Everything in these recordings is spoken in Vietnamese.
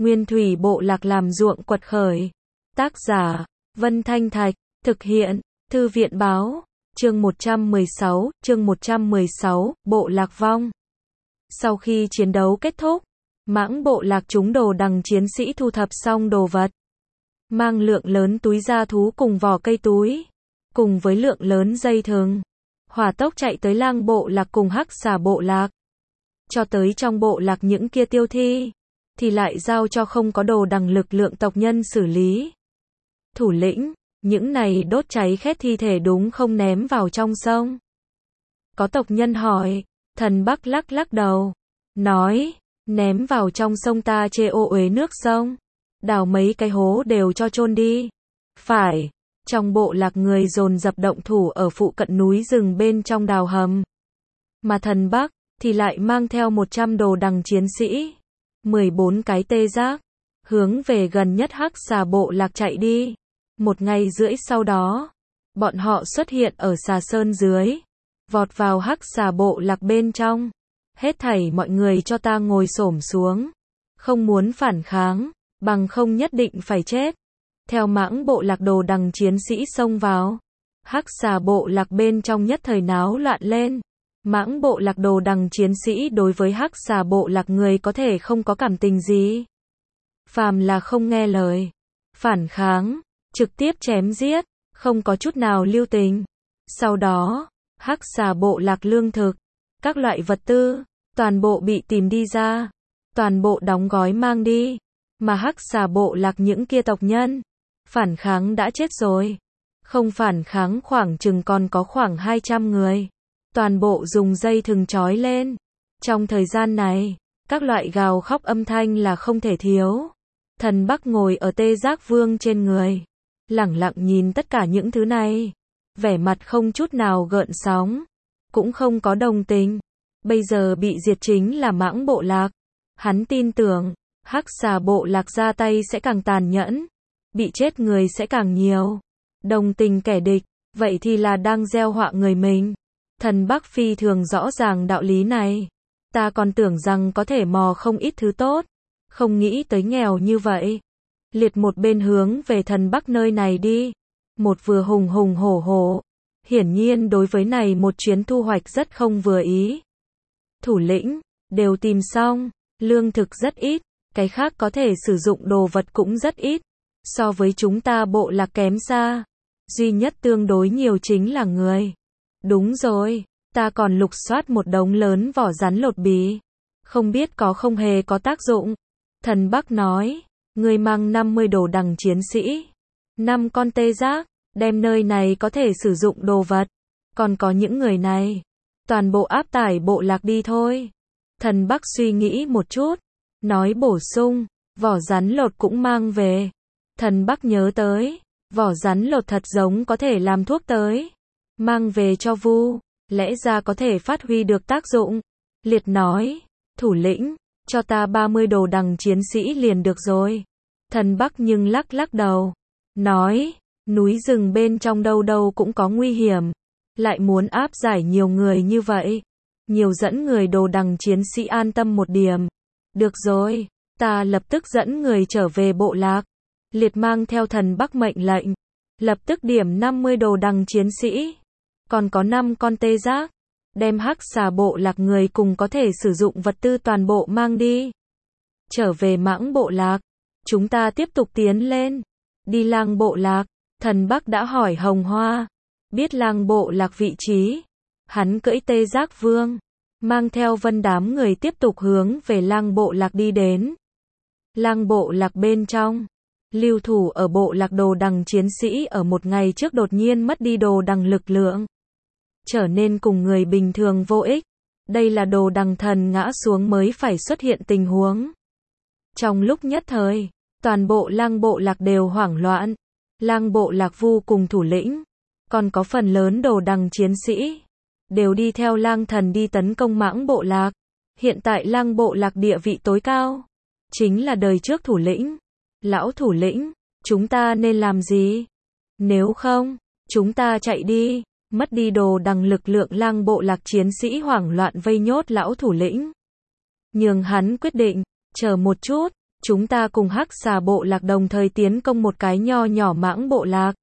Nguyên thủy bộ lạc làm ruộng quật khởi. Tác giả, Vân Thanh Thạch, thực hiện, Thư viện báo, chương 116, bộ lạc vong. Sau khi chiến đấu kết thúc, mãng bộ lạc chúng đồ đằng chiến sĩ thu thập xong đồ vật. Mang lượng lớn túi da thú cùng vỏ cây túi, cùng với lượng lớn dây thừng. Hỏa tốc chạy tới lang bộ lạc cùng hắc xà bộ lạc. Cho tới trong bộ lạc những kia tiêu thi, thì lại giao cho không có đồ đằng lực lượng tộc nhân xử lý. Thủ lĩnh, những này đốt cháy khét thi thể đúng không ném vào trong sông? Có tộc nhân hỏi, Thần Bắc lắc lắc đầu, nói, ném vào trong sông ta chê ô uế nước sông, đào mấy cái hố đều cho chôn đi. Phải, trong bộ lạc người dồn dập động thủ ở phụ cận núi rừng bên trong đào hầm. Mà Thần Bắc thì lại mang theo 100 đồ đằng chiến sĩ, 14 cái tê giác, hướng về gần nhất hắc xà bộ lạc chạy đi. 1 ngày rưỡi sau đó, bọn họ xuất hiện ở xà sơn dưới, vọt vào hắc xà bộ lạc bên trong. Hết thảy mọi người cho ta ngồi xổm xuống, không muốn phản kháng, bằng không nhất định phải chết. Theo mãng bộ lạc đồ đằng chiến sĩ xông vào, hắc xà bộ lạc bên trong nhất thời náo loạn lên. Mãng bộ lạc đồ đằng chiến sĩ đối với hắc xà bộ lạc người có thể không có cảm tình gì. Phàm là không nghe lời, phản kháng, trực tiếp chém giết, không có chút nào lưu tình. Sau đó, hắc xà bộ lạc lương thực, các loại vật tư, toàn bộ bị tìm đi ra, toàn bộ đóng gói mang đi. Mà hắc xà bộ lạc những kia tộc nhân, phản kháng đã chết rồi. Không phản kháng khoảng chừng còn có khoảng 200 người. Toàn bộ dùng dây thừng trói lên. Trong thời gian này, các loại gào khóc âm thanh là không thể thiếu. Thần Bắc ngồi ở tê giác vương trên người, lẳng lặng nhìn tất cả những thứ này, vẻ mặt không chút nào gợn sóng, cũng không có đồng tình. Bây giờ bị diệt chính là mãng bộ lạc. Hắn tin tưởng, hắc xà bộ lạc ra tay sẽ càng tàn nhẫn, bị chết người sẽ càng nhiều. Đồng tình kẻ địch, vậy thì là đang gieo họa người mình. Thần Bắc phi thường rõ ràng đạo lý này. Ta còn tưởng rằng có thể mò không ít thứ tốt, không nghĩ tới nghèo như vậy. Liệt một bên hướng về Thần Bắc nơi này đi. Một vừa hùng hùng hổ hổ. Hiển nhiên đối với này một chuyến thu hoạch rất không vừa ý. Thủ lĩnh, đều tìm xong, lương thực rất ít, cái khác có thể sử dụng đồ vật cũng rất ít. So với chúng ta bộ lạc kém xa. Duy nhất tương đối nhiều chính là người. Đúng rồi, ta còn lục soát một đống lớn vỏ rắn lột bì. Không biết có không hề có tác dụng. Thần Bắc nói, người mang 50 đồ đằng chiến sĩ, 5 con tê giác, đem nơi này có thể sử dụng đồ vật. Còn có những người này, toàn bộ áp tải bộ lạc đi thôi. Thần Bắc suy nghĩ một chút, nói bổ sung, vỏ rắn lột cũng mang về. Thần Bắc nhớ tới, vỏ rắn lột thật giống có thể làm thuốc tới. Mang về cho Vu, lẽ ra có thể phát huy được tác dụng. Liệt nói, thủ lĩnh, cho ta 30 đồ đằng chiến sĩ liền được rồi. Thần Bắc nhưng lắc lắc đầu, nói, núi rừng bên trong đâu đâu cũng có nguy hiểm, lại muốn áp giải nhiều người như vậy. Nhiều dẫn người đồ đằng chiến sĩ an tâm một điểm. Được rồi, ta lập tức dẫn người trở về bộ lạc. Liệt mang theo Thần Bắc mệnh lệnh, lập tức điểm 50 đồ đằng chiến sĩ. Còn có 5 con tê giác, đem hắc xà bộ lạc người cùng có thể sử dụng vật tư toàn bộ mang đi. Trở về mãng bộ lạc, chúng ta tiếp tục tiến lên. Đi lang bộ lạc, Thần Bắc đã hỏi Hồng Hoa, biết lang bộ lạc vị trí. Hắn cưỡi tê giác vương, mang theo vân đám người tiếp tục hướng về lang bộ lạc đi đến. Lang bộ lạc bên trong, lưu thủ ở bộ lạc đồ đằng chiến sĩ ở một ngày trước đột nhiên mất đi đồ đằng lực lượng, trở nên cùng người bình thường vô ích. Đây là đồ đằng thần ngã xuống mới phải xuất hiện tình huống. Trong lúc nhất thời, toàn bộ lang bộ lạc đều hoảng loạn. Lang bộ lạc Vu cùng thủ lĩnh, còn có phần lớn đồ đằng chiến sĩ, đều đi theo lang thần đi tấn công mãng bộ lạc. Hiện tại lang bộ lạc địa vị tối cao, chính là đời trước thủ lĩnh. Lão thủ lĩnh, chúng ta nên làm gì? Nếu không, chúng ta chạy đi. Mất đi đồ đằng lực lượng lang bộ lạc chiến sĩ hoảng loạn vây nhốt lão thủ lĩnh. Nhường hắn quyết định, chờ một chút, chúng ta cùng Hắc Xà bộ lạc đồng thời tiến công một cái nho nhỏ Mãng bộ lạc.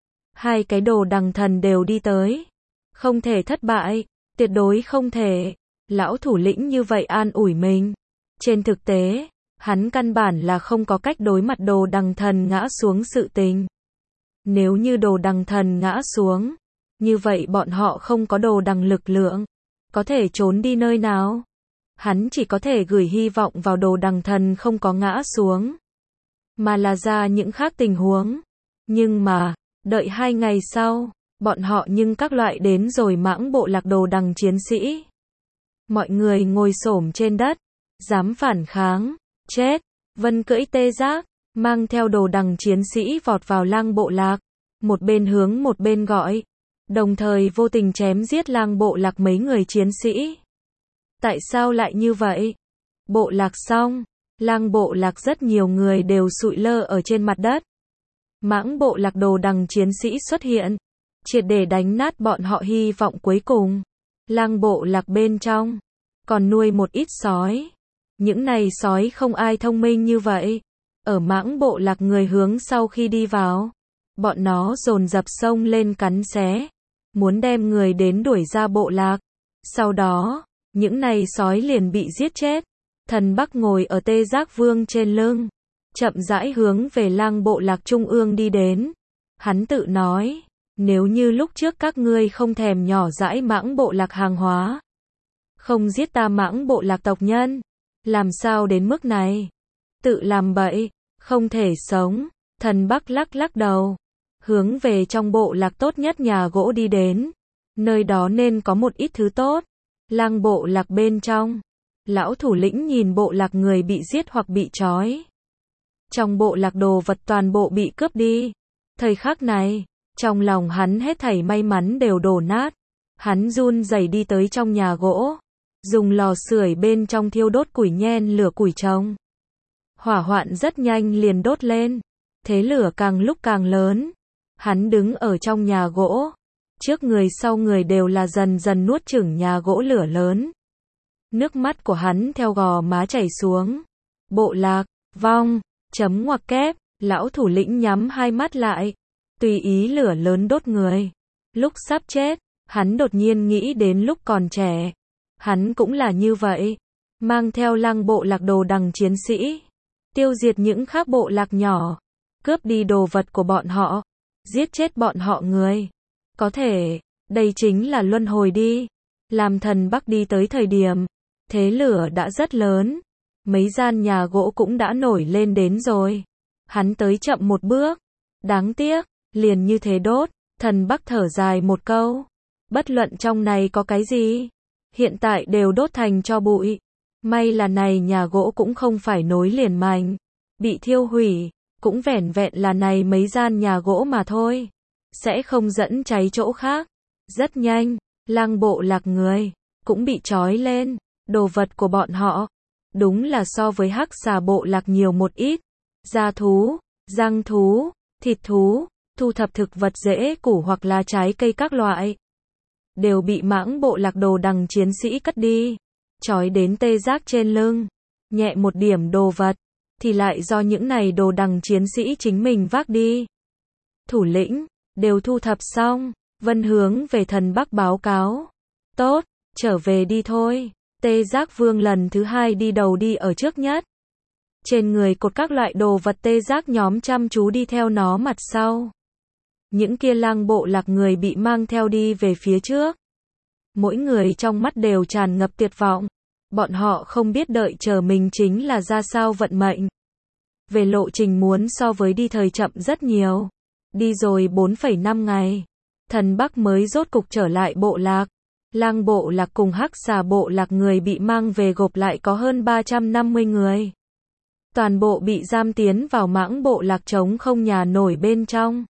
Hai cái Đồ Đằng thần đều đi tới. Không thể thất bại, tuyệt đối không thể. Lão thủ lĩnh như vậy an ủi mình. Trên thực tế, hắn căn bản là không có cách đối mặt Đồ Đằng thần ngã xuống sự tình. Nếu như Đồ Đằng thần ngã xuống, như vậy bọn họ không có Đồ Đằng lực lượng, có thể trốn đi nơi nào? Hắn chỉ có thể gửi hy vọng vào Đồ Đằng thần không có ngã xuống, mà là ra những khác tình huống. Nhưng mà, đợi 2 ngày sau, bọn họ nhưng các loại đến rồi Mãng bộ lạc Đồ Đằng chiến sĩ. Mọi người ngồi xổm trên đất, dám phản kháng, chết. Vân cưỡi tê giác, mang theo Đồ Đằng chiến sĩ vọt vào Lang bộ lạc, một bên hướng một bên gọi, đồng thời vô tình chém giết Lang bộ lạc mấy người chiến sĩ. Tại sao lại như vậy? Bộ lạc xong, Lang bộ lạc rất nhiều người đều sụi lơ ở trên mặt đất. Mãng bộ lạc Đồ Đằng chiến sĩ xuất hiện, triệt để đánh nát bọn họ hy vọng cuối cùng. Lang bộ lạc bên trong, còn nuôi một ít sói. Những này sói không ai thông minh như vậy. Ở Mãng bộ lạc người hướng sau khi đi vào, bọn nó dồn dập xông lên cắn xé, muốn đem người đến đuổi ra bộ lạc. Sau đó, những này sói liền bị giết chết. Thần Bắc ngồi ở Tê Giác Vương trên lưng, chậm rãi hướng về Lang bộ lạc trung ương đi đến. Hắn tự nói, nếu như lúc trước các ngươi không thèm nhỏ dãi Mãng bộ lạc hàng hóa, không giết ta Mãng bộ lạc tộc nhân, làm sao đến mức này? Tự làm bậy, không thể sống. Thần Bắc lắc lắc đầu, hướng về trong bộ lạc tốt nhất nhà gỗ đi đến. Nơi đó nên có một ít thứ tốt. Lang bộ lạc bên trong, lão thủ lĩnh nhìn bộ lạc người bị giết hoặc bị trói. Trong bộ lạc đồ vật toàn bộ bị cướp đi. Thời khắc này, trong lòng hắn hết thảy may mắn đều đổ nát. Hắn run rẩy đi tới trong nhà gỗ, dùng lò sưởi bên trong thiêu đốt củi nhen lửa củi trông. Hỏa hoạn rất nhanh liền đốt lên, thế lửa càng lúc càng lớn. Hắn đứng ở trong nhà gỗ, trước người sau người đều là dần dần nuốt chửng nhà gỗ lửa lớn. Nước mắt của hắn theo gò má chảy xuống. Bộ lạc, vong, chấm ngoặc kép, lão thủ lĩnh nhắm hai mắt lại, tùy ý lửa lớn đốt người. Lúc sắp chết, hắn đột nhiên nghĩ đến lúc còn trẻ. Hắn cũng là như vậy, mang theo Lang bộ lạc Đồ Đằng chiến sĩ, tiêu diệt những khác bộ lạc nhỏ, cướp đi đồ vật của bọn họ, giết chết bọn họ người. Có thể, đây chính là luân hồi đi. Làm Thần Bắc đi tới thời điểm, thế lửa đã rất lớn, mấy gian nhà gỗ cũng đã nổi lên đến rồi. Hắn tới chậm một bước, đáng tiếc, liền như thế đốt. Thần Bắc thở dài một câu, bất luận trong này có cái gì, hiện tại đều đốt thành tro bụi. May là này nhà gỗ cũng không phải nối liền mảnh, bị thiêu hủy, cũng vẻn vẹn là này mấy gian nhà gỗ mà thôi, sẽ không dẫn cháy chỗ khác. Rất nhanh, Lang bộ lạc người cũng bị trói lên, đồ vật của bọn họ đúng là so với Hắc Xà bộ lạc nhiều một ít. Da thú, răng thú, thịt thú, thu thập thực vật rễ củ hoặc là trái cây các loại, đều bị Mãng bộ lạc Đồ Đằng chiến sĩ cất đi, trói đến tê giác trên lưng. Nhẹ một điểm đồ vật, thì lại do những này Đồ Đằng chiến sĩ chính mình vác đi. Thủ lĩnh, đều thu thập xong. Vân hướng về Thần Bắc báo cáo. Tốt, trở về đi thôi. Tê Giác Vương lần thứ 2 đi đầu đi ở trước nhất. Trên người cột các loại đồ vật tê giác nhóm chăm chú đi theo nó mặt sau. Những kia Lang bộ lạc người bị mang theo đi về phía trước. Mỗi người trong mắt đều tràn ngập tuyệt vọng. Bọn họ không biết đợi chờ mình chính là ra sao vận mệnh. Về lộ trình muốn so với đi thời chậm rất nhiều. Đi rồi 4,5 ngày. Thần Bắc mới rốt cục trở lại bộ lạc. Lang bộ lạc cùng Hắc Xà bộ lạc người bị mang về gộp lại có hơn 350 người. Toàn bộ bị giam tiến vào Mãng bộ lạc trống không nhà nổi bên trong.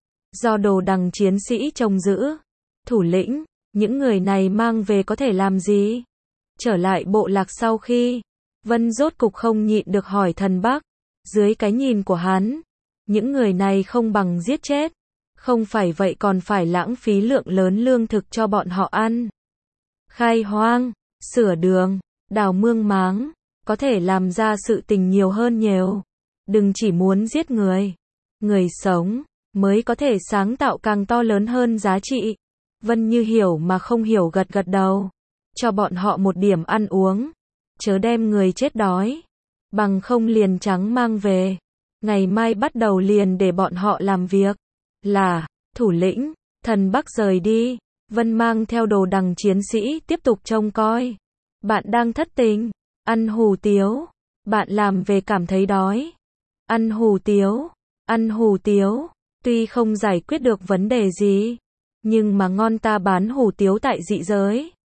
Do Đồ Đằng chiến sĩ trông giữ. Thủ lĩnh, những người này mang về có thể làm gì? Trở lại bộ lạc sau khi, Vân rốt cục không nhịn được hỏi Thần Bắc. Dưới cái nhìn của hắn, những người này không bằng giết chết. Không phải vậy còn phải lãng phí lượng lớn lương thực cho bọn họ ăn. Khai hoang, sửa đường, đào mương máng, có thể làm ra sự tình nhiều hơn nhiều. Đừng chỉ muốn giết người. Người sống mới có thể sáng tạo càng to lớn hơn giá trị. Vân Như hiểu mà không hiểu gật gật đầu. Cho bọn họ một điểm ăn uống. Chớ đem người chết đói. Bằng không liền trắng mang về. Ngày mai bắt đầu liền để bọn họ làm việc. Là, thủ lĩnh, thần Bắc rời đi. Vân mang theo đồ đằng chiến sĩ tiếp tục trông coi. Bạn đang thất tình. Ăn hủ tiếu. Bạn làm về cảm thấy đói. Ăn hủ tiếu. Ăn hủ tiếu. Tuy không giải quyết được vấn đề gì. Nhưng mà ngon, ta bán hủ tiếu tại dị giới.